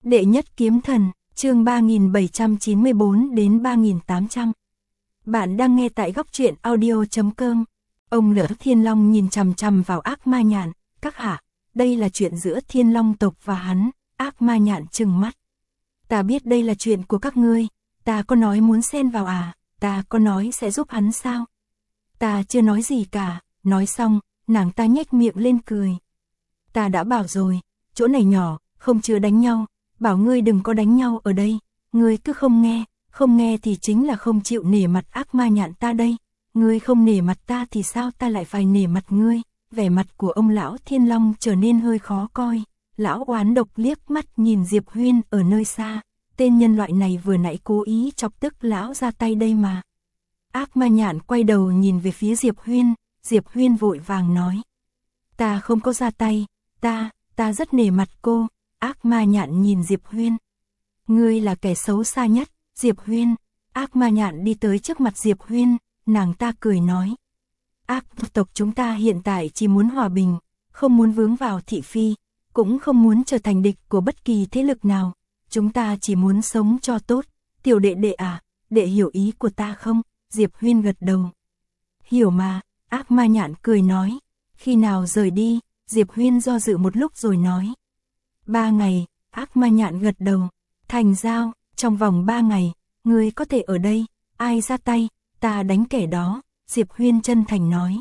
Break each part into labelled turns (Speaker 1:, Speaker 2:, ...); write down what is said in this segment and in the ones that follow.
Speaker 1: Đệ nhất kiếm thần, chương 3794 đến 3800. Bạn đang nghe tại góc truyện audio.com. Ông Lửa Thiên Long nhìn chằm chằm vào Ác Ma Nhạn, các hạ, đây là chuyện giữa Thiên Long tộc và hắn. Ác Ma Nhạn trừng mắt. Ta biết đây là chuyện của các ngươi, ta có nói muốn xen vào à, ta có nói sẽ giúp hắn sao? Ta chưa nói gì cả, nói xong, nàng ta nhếch miệng lên cười. Ta đã bảo rồi, chỗ này nhỏ, không chứa đánh nhau, bảo ngươi đừng có đánh nhau ở đây, ngươi cứ không nghe thì chính là không chịu nể mặt Ác Ma Nhạn ta đây, ngươi không nể mặt ta thì sao ta lại phải nể mặt ngươi? Vẻ mặt của ông lão Thiên Long trở nên hơi khó coi, lão oán độc liếc mắt nhìn Diệp Huyên ở nơi xa, tên nhân loại này vừa nãy cố ý chọc tức lão ra tay đây mà. Ác Ma Nhạn quay đầu nhìn về phía Diệp Huyên vội vàng nói. Ta không có ra tay, ta rất nể mặt cô. Ác Ma Nhạn nhìn Diệp Huyên. Ngươi là kẻ xấu xa nhất, Diệp Huyên. Ác Ma Nhạn đi tới trước mặt Diệp Huyên, nàng ta cười nói. Ác tộc chúng ta hiện tại chỉ muốn hòa bình, không muốn vướng vào thị phi, cũng không muốn trở thành địch của bất kỳ thế lực nào. Chúng ta chỉ muốn sống cho tốt. Tiểu đệ đệ à, đệ hiểu ý của ta không? Diệp Huyên gật đầu. Hiểu mà, Ác Ma Nhạn cười nói. Khi nào rời đi? Diệp Huyên do dự một lúc rồi nói. 3 ngày, Ác Ma Nhạn gật đầu. Thành giao, trong vòng 3 ngày, ngươi có thể ở đây, ai ra tay, ta đánh kẻ đó, Diệp Huyên chân thành nói.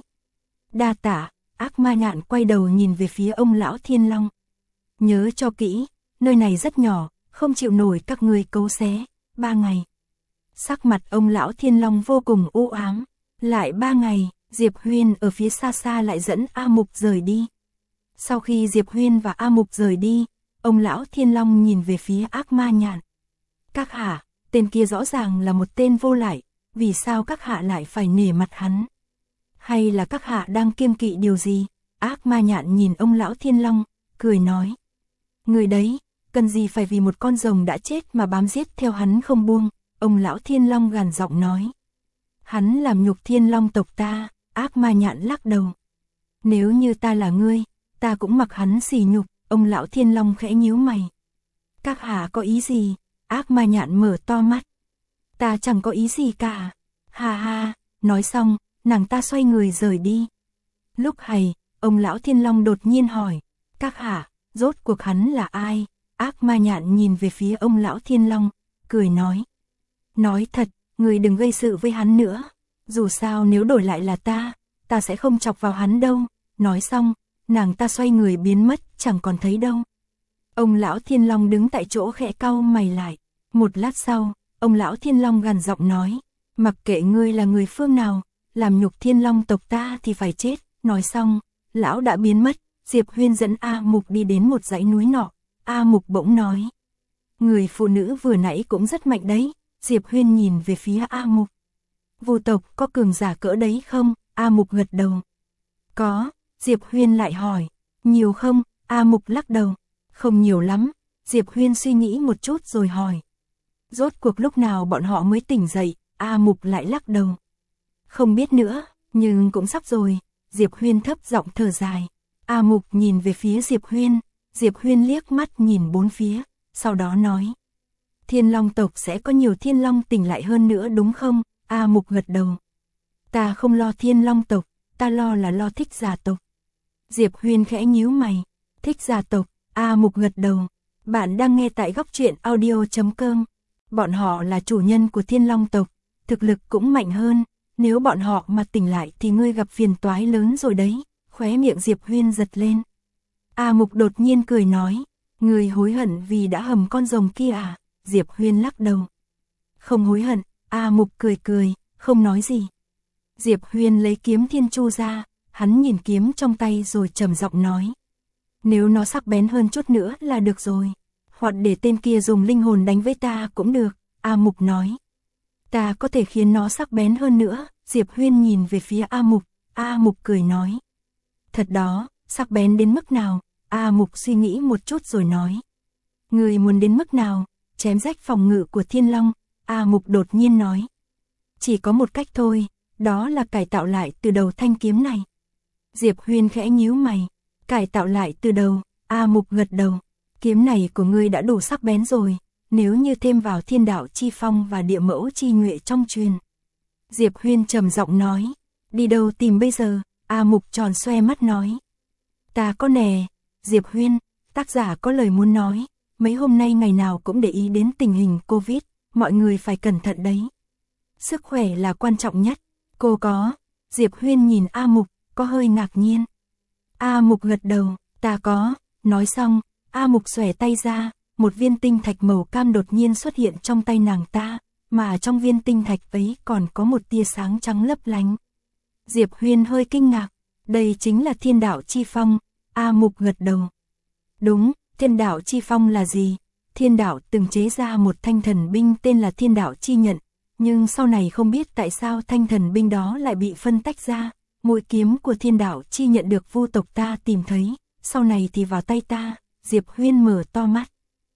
Speaker 1: Đa tạ, Ác Ma Nhạn quay đầu nhìn về phía ông lão Thiên Long. Nhớ cho kỹ, nơi này rất nhỏ, không chịu nổi các ngươi cấu xé, 3 ngày. Sắc mặt ông lão Thiên Long vô cùng u ám. Lại 3 ngày, Diệp Huyên ở phía xa xa lại dẫn A Mục rời đi. Sau khi Diệp Huyên và A Mục rời đi, ông lão Thiên Long nhìn về phía Ác Ma Nhạn. Các hạ, tên kia rõ ràng là một tên vô lại, vì sao các hạ lại phải nể mặt hắn? Hay là các hạ đang kiêng kỵ điều gì? Ác Ma Nhạn nhìn ông lão Thiên Long, cười nói. Người đấy, cần gì phải vì một con rồng đã chết mà bám giết theo hắn không buông? Ông lão Thiên Long gằn giọng nói. Hắn làm nhục Thiên Long tộc ta. Ác Ma Nhạn lắc đầu. Nếu như ta là ngươi, ta cũng mặc hắn sỉ nhục. Ông lão Thiên Long khẽ nhíu mày. Các hạ có ý gì? Ác Ma Nhạn mở to mắt. Ta chẳng có ý gì cả. Ha ha, nói xong, nàng ta xoay người rời đi. Lúc này, ông lão Thiên Long đột nhiên hỏi. Các hạ, rốt cuộc hắn là ai? Ác Ma Nhạn nhìn về phía ông lão Thiên Long, cười nói. Nói thật, người đừng gây sự với hắn nữa. Dù sao nếu đổi lại là ta sẽ không chọc vào hắn đâu. Nói xong, nàng ta xoay người biến mất, chẳng còn thấy đâu. Ông lão Thiên Long đứng tại chỗ khẽ cau mày lại. Một lát sau, ông lão Thiên Long gằn giọng nói. Mặc kệ ngươi là người phương nào, làm nhục Thiên Long tộc ta thì phải chết. Nói xong, lão đã biến mất. Diệp Huyên dẫn A Mục đi đến một dãy núi nọ. A Mục bỗng nói. Người phụ nữ vừa nãy cũng rất mạnh đấy. Diệp Huyên nhìn về phía A Mục. Vu tộc có cường giả cỡ đấy không? A Mục gật đầu. Có. Diệp Huyên lại hỏi. Nhiều không? A Mục lắc đầu. Không nhiều lắm. Diệp Huyên suy nghĩ một chút rồi hỏi. Rốt cuộc lúc nào bọn họ mới tỉnh dậy? A Mục lại lắc đầu. Không biết nữa, nhưng cũng sắp rồi. Diệp Huyên thấp giọng thở dài. A Mục nhìn về phía Diệp Huyên. Diệp Huyên liếc mắt nhìn bốn phía, sau đó nói. Thiên Long tộc sẽ có nhiều Thiên Long tỉnh lại hơn nữa đúng không? A Mục gật đầu. Ta không lo Thiên Long tộc, ta lo Thích Giả tộc. Diệp Huyên khẽ nhíu mày. Thích Giả tộc, A Mục gật đầu. Bạn đang nghe tại góc truyện audio.com. Bọn họ là chủ nhân của Thiên Long tộc, thực lực cũng mạnh hơn. Nếu bọn họ mà tỉnh lại thì ngươi gặp phiền toái lớn rồi đấy. Khóe miệng Diệp Huyên giật lên. A Mục đột nhiên cười nói. Người hối hận vì đã hầm con rồng kia à? Diệp Huyên lắc đầu. Không hối hận. A Mục cười, không nói gì. Diệp Huyên lấy kiếm Thiên Chu ra, hắn nhìn kiếm trong tay rồi trầm giọng nói. Nếu nó sắc bén hơn chút nữa là được rồi. Hoặc để tên kia dùng linh hồn đánh với ta cũng được. A Mục nói. Ta có thể khiến nó sắc bén hơn nữa. Diệp Huyên nhìn về phía A Mục. A Mục cười nói. Thật đó, sắc bén đến mức nào? A Mục suy nghĩ một chút rồi nói. Người muốn đến mức nào? Chém rách phòng ngự của Thiên Long. A Mục đột nhiên nói. Chỉ có một cách thôi, đó là cải tạo lại từ đầu thanh kiếm này. Diệp Huyên khẽ nhíu mày. Cải tạo lại từ đầu. A Mục gật đầu. kiếm này của ngươi đã đủ sắc bén rồi, nếu như thêm vào thiên đạo chi phong và địa mẫu chi nhuệ trong truyền. Diệp Huyên trầm giọng nói, đi đâu tìm bây giờ? A Mục tròn xoe mắt nói. Ta có nè, Diệp Huyên, tác giả có lời muốn nói, mấy hôm nay ngày nào cũng để ý đến tình hình Covid, mọi người phải cẩn thận đấy. Sức khỏe là quan trọng nhất, cô có, Diệp Huyên nhìn A Mục, có hơi ngạc nhiên. A Mục gật đầu, ta có, nói xong, A Mục xòe tay ra, một viên tinh thạch màu cam đột nhiên xuất hiện trong tay nàng ta, mà trong viên tinh thạch ấy còn có một tia sáng trắng lấp lánh. Diệp Huyên hơi kinh ngạc, đây chính là thiên đạo chi phong, A Mục gật đầu. Đúng, thiên đạo chi phong là gì? Thiên đạo từng chế ra một thanh thần binh tên là thiên đạo chi nhận, nhưng sau này không biết tại sao thanh thần binh đó lại bị phân tách ra, mũi kiếm của thiên đạo chi nhận được vu tộc ta tìm thấy, sau này thì vào tay ta. Diệp Huyên mở to mắt.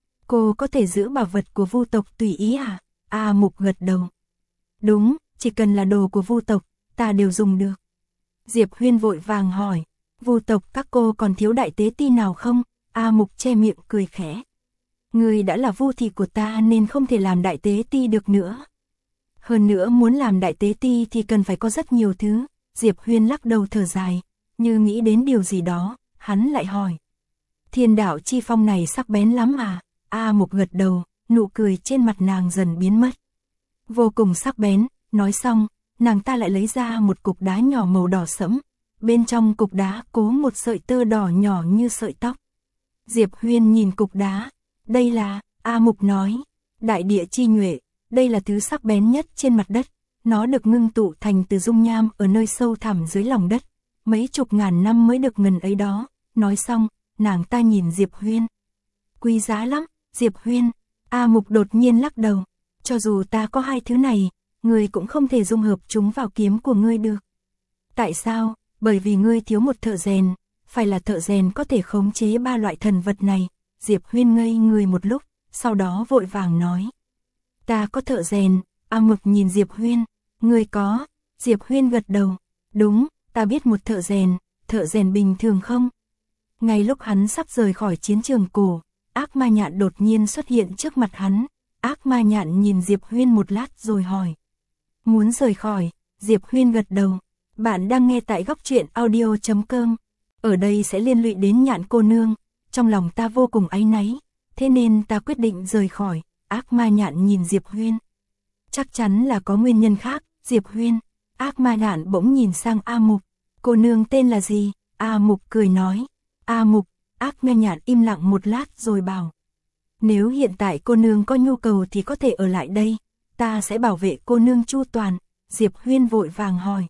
Speaker 1: Cô có thể giữ bảo vật của vu tộc tùy ý à? A Mục gật đầu. Đúng, chỉ cần là đồ của vu tộc, ta đều dùng được. Diệp Huyên vội vàng hỏi, vu tộc các cô còn thiếu đại tế ti nào không? A Mục che miệng cười khẽ. Người đã là vu thị của ta nên không thể làm đại tế ti được nữa. Hơn nữa muốn làm đại tế ti thì cần phải có rất nhiều thứ. Diệp Huyên lắc đầu thở dài, như nghĩ đến điều gì đó, hắn lại hỏi. Thiên đạo chi phong này sắc bén lắm à? A Mục gật đầu, nụ cười trên mặt nàng dần biến mất. Vô cùng sắc bén, nói xong, nàng ta lại lấy ra một cục đá nhỏ màu đỏ sẫm. Bên trong cục đá cố một sợi tơ đỏ nhỏ như sợi tóc. Diệp Huyên nhìn cục đá, đây là, A Mục nói, đại địa chi nhuệ, đây là thứ sắc bén nhất trên mặt đất. Nó được ngưng tụ thành từ dung nham ở nơi sâu thẳm dưới lòng đất. Mấy chục ngàn năm mới được ngần ấy đó. Nói xong, nàng ta nhìn Diệp Huyên. Quý giá lắm, Diệp Huyên. A Mục đột nhiên lắc đầu. Cho dù ta có hai thứ này, ngươi cũng không thể dung hợp chúng vào kiếm của ngươi được. Tại sao? Bởi vì ngươi thiếu một thợ rèn. Phải là thợ rèn có thể khống chế ba loại thần vật này. Diệp Huyên ngây người một lúc, sau đó vội vàng nói. Ta có thợ rèn. A Mục nhìn Diệp Huyên. Ngươi có? Diệp Huyên gật đầu. Đúng, ta biết một thợ rèn bình thường không? Ngay lúc hắn sắp rời khỏi chiến trường cổ, ác ma nhạn đột nhiên xuất hiện trước mặt hắn. Ác ma nhạn nhìn Diệp Huyên một lát rồi hỏi. Muốn rời khỏi? Diệp Huyên gật đầu. Bạn đang nghe tại góc truyện audio.com. Ở đây sẽ liên lụy đến Nhạn cô nương. Trong lòng ta vô cùng áy náy, thế nên ta quyết định rời khỏi. Ác ma nhạn nhìn Diệp Huyên. Chắc chắn là có nguyên nhân khác, Diệp Huyên. Ác ma nhạn bỗng nhìn sang A Mục. Cô nương tên là gì? A Mục cười nói. A Mục. Ác ma nhạn im lặng một lát rồi bảo. Nếu hiện tại cô nương có nhu cầu thì có thể ở lại đây. Ta sẽ bảo vệ cô nương chu toàn. Diệp Huyên vội vàng hỏi.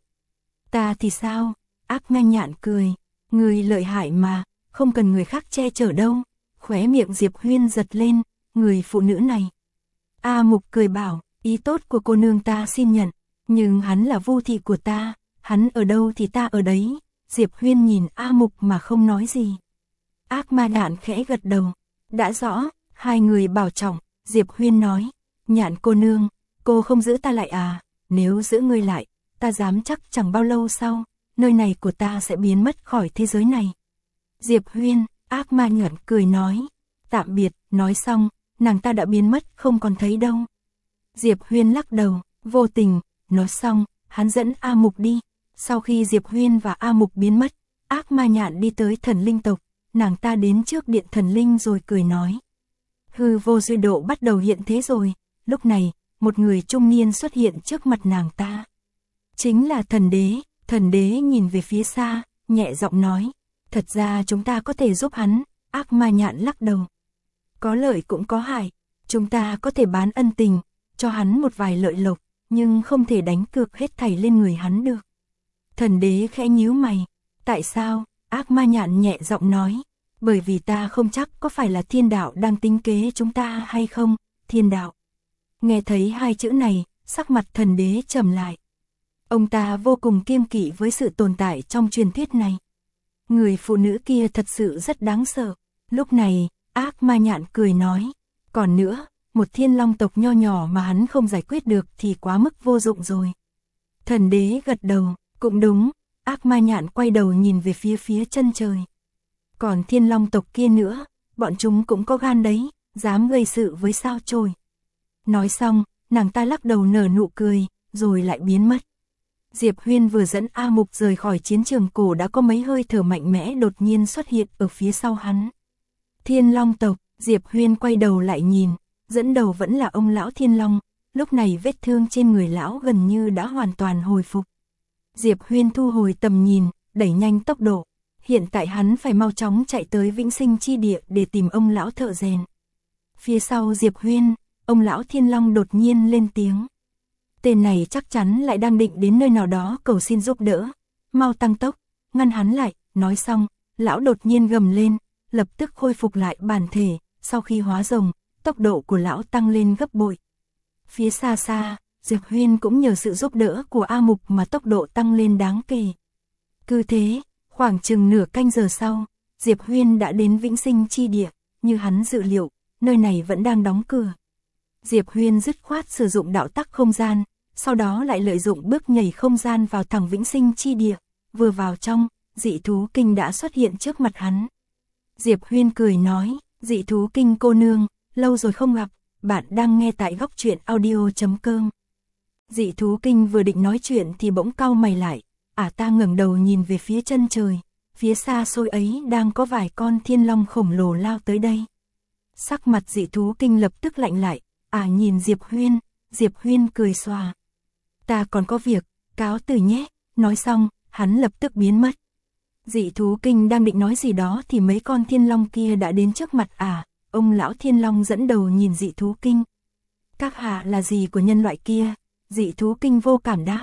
Speaker 1: Ta thì sao? Ác ma nhạn cười. Người lợi hại mà, không cần người khác che chở đâu. Khóe miệng Diệp Huyên giật lên. Người phụ nữ này. A Mục cười bảo. Ý tốt của cô nương ta xin nhận. Nhưng hắn là vu thị của ta. Hắn ở đâu thì ta ở đấy. Diệp Huyên nhìn A Mục mà không nói gì. Ác ma nhạn khẽ gật đầu. Đã rõ, hai người bảo trọng. Diệp Huyên nói. Nhạn cô nương, cô không giữ ta lại à? Nếu giữ ngươi lại, ta dám chắc chẳng bao lâu sau, nơi này của ta sẽ biến mất khỏi thế giới này. Diệp Huyên, ác ma nhạn cười nói. Tạm biệt, nói xong, nàng ta đã biến mất không còn thấy đâu. Diệp Huyên lắc đầu, vô tình, nói xong, hắn dẫn A Mục đi. Sau khi Diệp Huyên và A Mục biến mất, ác ma nhạn đi tới thần linh tộc, nàng ta đến trước điện thần linh rồi cười nói. Hư vô duy độ bắt đầu hiện thế rồi, lúc này, một người trung niên xuất hiện trước mặt nàng ta. Chính là thần đế nhìn về phía xa, nhẹ giọng nói. Thật ra chúng ta có thể giúp hắn, ác ma nhạn lắc đầu. Có lợi cũng có hại, chúng ta có thể bán ân tình, cho hắn một vài lợi lộc, nhưng không thể đánh cược hết thảy lên người hắn được. Thần đế khẽ nhíu mày. Tại sao? Ác ma nhạn nhẹ giọng nói. Bởi vì ta không chắc có phải là thiên đạo đang tính kế chúng ta hay không. Thiên đạo. Nghe thấy hai chữ này, sắc mặt thần đế trầm lại. Ông ta vô cùng kiêng kỵ với sự tồn tại trong truyền thuyết này. Người phụ nữ kia thật sự rất đáng sợ. Lúc này, ác ma nhạn cười nói. Còn nữa, một thiên long tộc nho nhỏ mà hắn không giải quyết được thì quá mức vô dụng rồi. Thần đế gật đầu. Cũng đúng, ác ma nhạn quay đầu nhìn về phía chân trời. Còn thiên long tộc kia nữa, bọn chúng cũng có gan đấy, dám gây sự với sao Chổi. Nói xong, nàng ta lắc đầu nở nụ cười, rồi lại biến mất. Diệp Huyên vừa dẫn A Mục rời khỏi chiến trường cổ đã có mấy hơi thở mạnh mẽ đột nhiên xuất hiện ở phía sau hắn. Thiên Long tộc, Diệp Huyên quay đầu lại nhìn, dẫn đầu vẫn là ông lão Thiên Long, lúc này vết thương trên người lão gần như đã hoàn toàn hồi phục. Diệp Huyên thu hồi tầm nhìn, đẩy nhanh tốc độ, hiện tại hắn phải mau chóng chạy tới Vĩnh Sinh chi địa để tìm ông lão thợ rèn. Phía sau Diệp Huyên, ông lão Thiên Long đột nhiên lên tiếng. Tên này chắc chắn lại đang định đến nơi nào đó cầu xin giúp đỡ, mau tăng tốc, ngăn hắn lại. Nói xong, lão đột nhiên gầm lên, lập tức khôi phục lại bản thể, sau khi hóa rồng, tốc độ của lão tăng lên gấp bội. Phía xa xa, Diệp Huyên cũng nhờ sự giúp đỡ của A Mục mà tốc độ tăng lên đáng kể. Cứ thế, khoảng chừng nửa canh giờ sau, Diệp Huyên đã đến Vĩnh Sinh chi địa, như hắn dự liệu, nơi này vẫn đang đóng cửa. Diệp Huyên dứt khoát sử dụng đạo tắc không gian, sau đó lại lợi dụng bước nhảy không gian vào thẳng Vĩnh Sinh chi địa, vừa vào trong, dị thú kinh đã xuất hiện trước mặt hắn. Diệp Huyên cười nói, dị thú kinh cô nương, lâu rồi không gặp, bạn đang nghe tại góc truyện audio.com. Dị thú kinh vừa định nói chuyện thì bỗng cau mày lại, ta ngẩng đầu nhìn về phía chân trời, phía xa xôi ấy đang có vài con thiên long khổng lồ lao tới đây. Sắc mặt dị thú kinh lập tức lạnh lại, nhìn Diệp Huyên cười xòa. Ta còn có việc, cáo từ nhé, nói xong, hắn lập tức biến mất. Dị thú kinh đang định nói gì đó thì mấy con thiên long kia đã đến trước mặt ông lão Thiên Long dẫn đầu nhìn dị thú kinh. Các hạ là gì của nhân loại kia? Dị thú kinh vô cảm đáp.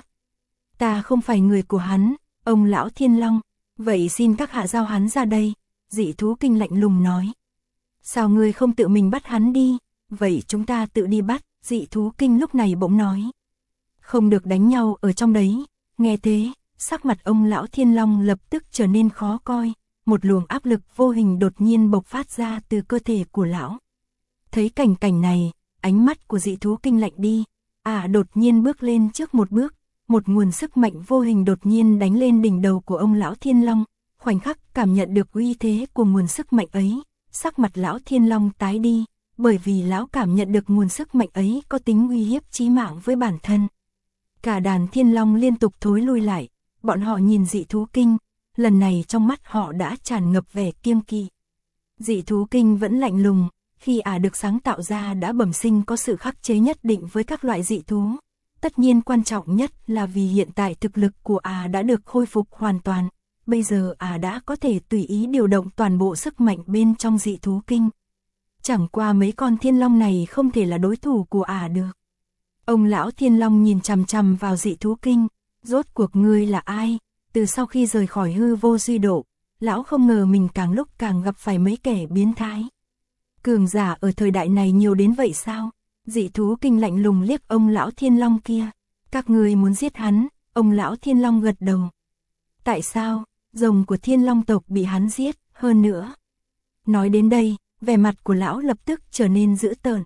Speaker 1: Ta không phải người của hắn, ông lão Thiên Long, vậy xin các hạ giao hắn ra đây. Dị thú kinh lạnh lùng nói. Sao ngươi không tự mình bắt hắn đi? Vậy chúng ta tự đi bắt. Dị thú kinh lúc này bỗng nói. Không được đánh nhau ở trong đấy. Nghe thế, sắc mặt ông lão Thiên Long lập tức trở nên khó coi, một luồng áp lực vô hình đột nhiên bộc phát ra từ cơ thể của lão. Thấy cảnh này, ánh mắt của dị thú kinh lạnh đi, đột nhiên bước lên trước một bước, một nguồn sức mạnh vô hình đột nhiên đánh lên đỉnh đầu của ông lão Thiên Long, khoảnh khắc cảm nhận được uy thế của nguồn sức mạnh ấy, sắc mặt lão Thiên Long tái đi, bởi vì lão cảm nhận được nguồn sức mạnh ấy có tính uy hiếp chí mạng với bản thân. Cả đàn thiên long liên tục thối lui lại, bọn họ nhìn dị thú kinh, lần này trong mắt họ đã tràn ngập vẻ kiêng kỵ. Dị thú kinh vẫn lạnh lùng, khi được sáng tạo ra đã bẩm sinh có sự khắc chế nhất định với các loại dị thú. Tất nhiên quan trọng nhất là vì hiện tại thực lực của đã được khôi phục hoàn toàn, bây giờ đã có thể tùy ý điều động toàn bộ sức mạnh bên trong dị thú kinh. Chẳng qua mấy con thiên long này không thể là đối thủ của được. Ông lão Thiên Long nhìn chằm chằm vào dị thú kinh, rốt cuộc ngươi là ai? Từ sau khi rời khỏi hư vô duy độ, lão không ngờ mình càng lúc càng gặp phải mấy kẻ biến thái. Cường giả ở thời đại này nhiều đến vậy sao? Dị thú kinh lạnh lùng liếc ông lão Thiên Long kia. Các ngươi muốn giết hắn? Ông lão Thiên Long gật đầu. Tại sao? Rồng của Thiên Long tộc bị hắn giết, hơn nữa. Nói đến đây, vẻ mặt của lão lập tức trở nên dữ tợn.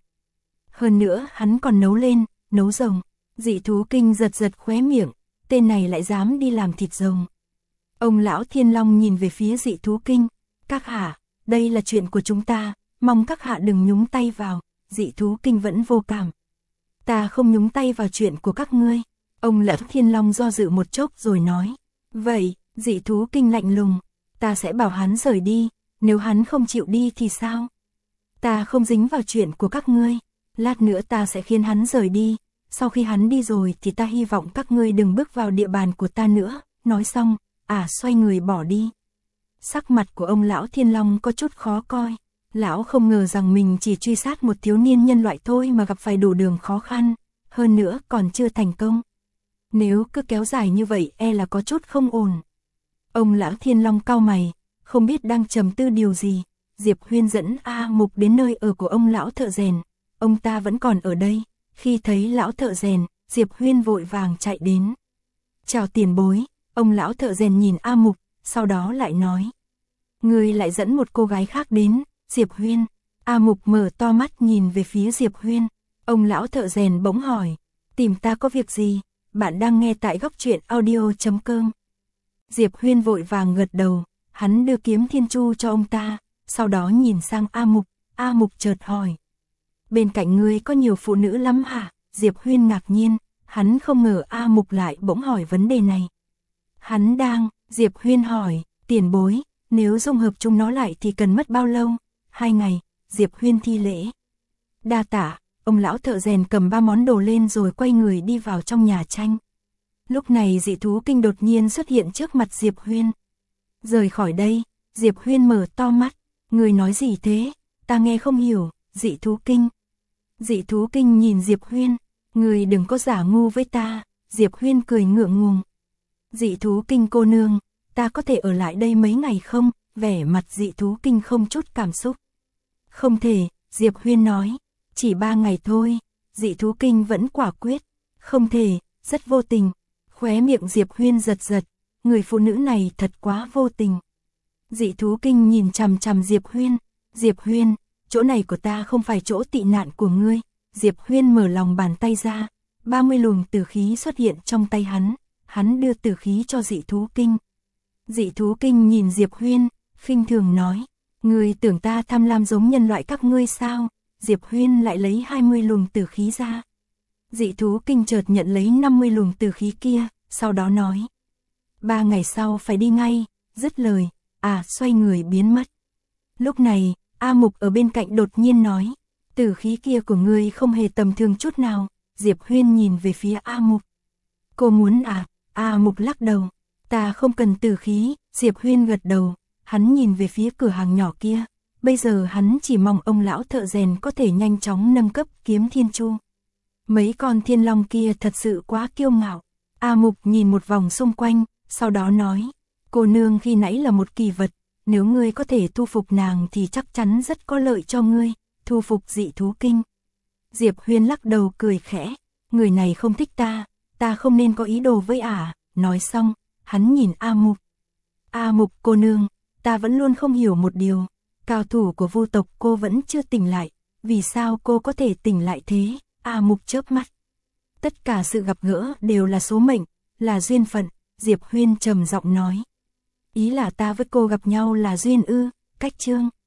Speaker 1: Hơn nữa hắn còn nấu rồng. Dị thú kinh giật khóe miệng, tên này lại dám đi làm thịt rồng. Ông lão Thiên Long nhìn về phía dị thú kinh. Các hạ, đây là chuyện của chúng ta, mong các hạ đừng nhúng tay vào. Dị thú kinh vẫn vô cảm. Ta không nhúng tay vào chuyện của các ngươi. Ông lão Thiên Long do dự một chốc rồi nói. Vậy, dị thú kinh lạnh lùng, ta sẽ bảo hắn rời đi, nếu hắn không chịu đi thì sao? Ta không dính vào chuyện của các ngươi, lát nữa ta sẽ khiến hắn rời đi, sau khi hắn đi rồi thì ta hy vọng các ngươi đừng bước vào địa bàn của ta nữa. Nói xong, xoay người bỏ đi. Sắc mặt của ông lão Thiên Long có chút khó coi, lão không ngờ rằng mình chỉ truy sát một thiếu niên nhân loại thôi mà gặp phải đủ đường khó khăn, hơn nữa còn chưa thành công. Nếu cứ kéo dài như vậy là có chút không ổn. Ông lão Thiên Long cau mày, không biết đang trầm tư điều gì. Diệp Huyên dẫn Mục đến nơi ở của ông lão thợ rèn, ông ta vẫn còn ở đây. Khi thấy lão thợ rèn, Diệp Huyên vội vàng chạy đến. Chào tiền bối, ông lão thợ rèn nhìn Mục, sau đó lại nói. Ngươi lại dẫn một cô gái khác đến, Diệp Huyên. Mục mở to mắt nhìn về phía Diệp Huyên. Ông lão thợ rèn bỗng hỏi, tìm ta có việc gì? Bạn đang nghe tại góc truyện audio.com. Diệp Huyên vội vàng gật đầu, hắn đưa kiếm thiên chu cho ông ta, sau đó nhìn sang A Mục chợt hỏi. Bên cạnh ngươi có nhiều phụ nữ lắm hả? Diệp Huyên ngạc nhiên, hắn không ngờ A Mục lại bỗng hỏi vấn đề này. Diệp Huyên hỏi, tiền bối, nếu dung hợp chúng nó lại thì cần mất bao lâu? 2 ngày, Diệp Huyên thi lễ. Đa tạ, ông lão thợ rèn cầm 3 món đồ lên rồi quay người đi vào trong nhà tranh. Lúc này dị thú kinh đột nhiên xuất hiện trước mặt Diệp Huyên. Rời khỏi đây, Diệp Huyên mở to mắt, người nói gì thế? Ta nghe không hiểu, dị thú kinh. Dị thú kinh nhìn Diệp Huyên, người đừng có giả ngu với ta, Diệp Huyên cười ngượng ngùng. Dị thú kinh cô nương, ta có thể ở lại đây mấy ngày không? Vẻ mặt dị thú kinh không chút cảm xúc. Không thể, Diệp Huyên nói, chỉ 3 ngày thôi, dị thú kinh vẫn quả quyết. Không thể, rất vô tình. Khóe miệng Diệp Huyên giật giật, người phụ nữ này thật quá vô tình. Dị thú kinh nhìn chằm chằm Diệp Huyên, chỗ này của ta không phải chỗ tị nạn của ngươi. Diệp Huyên mở lòng bàn tay ra, 30 luồng tử khí xuất hiện trong tay hắn đưa tử khí cho dị thú kinh. Dị thú kinh nhìn Diệp Huyên, khinh thường nói, ngươi tưởng ta tham lam giống nhân loại các ngươi sao? Diệp Huyên lại lấy 20 luồng tử khí ra. Dị thú kinh chợt nhận lấy 50 luồng tử khí kia, sau đó nói, 3 ngày sau phải đi ngay, dứt lời, xoay người biến mất. Lúc này, A Mục ở bên cạnh đột nhiên nói, tử khí kia của ngươi không hề tầm thường chút nào. Diệp Huyên nhìn về phía A Mục. Cô muốn à? A Mục lắc đầu, ta không cần tử khí. Diệp Huyên gật đầu, hắn nhìn về phía cửa hàng nhỏ kia. Bây giờ hắn chỉ mong ông lão thợ rèn có thể nhanh chóng nâng cấp kiếm thiên chu. Mấy con thiên long kia thật sự quá kiêu ngạo. A Mục nhìn một vòng xung quanh, sau đó nói, cô nương khi nãy là một kỳ vật, nếu ngươi có thể thu phục nàng thì chắc chắn rất có lợi cho ngươi, thu phục dị thú kinh. Diệp Huyên lắc đầu cười khẽ, người này không thích ta không nên có ý đồ với ả. Nói xong, hắn nhìn A Mục. A Mục cô nương, ta vẫn luôn không hiểu một điều, cao thủ của Vu tộc cô vẫn chưa tỉnh lại, vì sao cô có thể tỉnh lại thế? A Mục chớp mắt. Tất cả sự gặp gỡ đều là số mệnh, là duyên phận, Diệp Huyên trầm giọng nói. Ý là ta với cô gặp nhau là duyên ư? Cách chương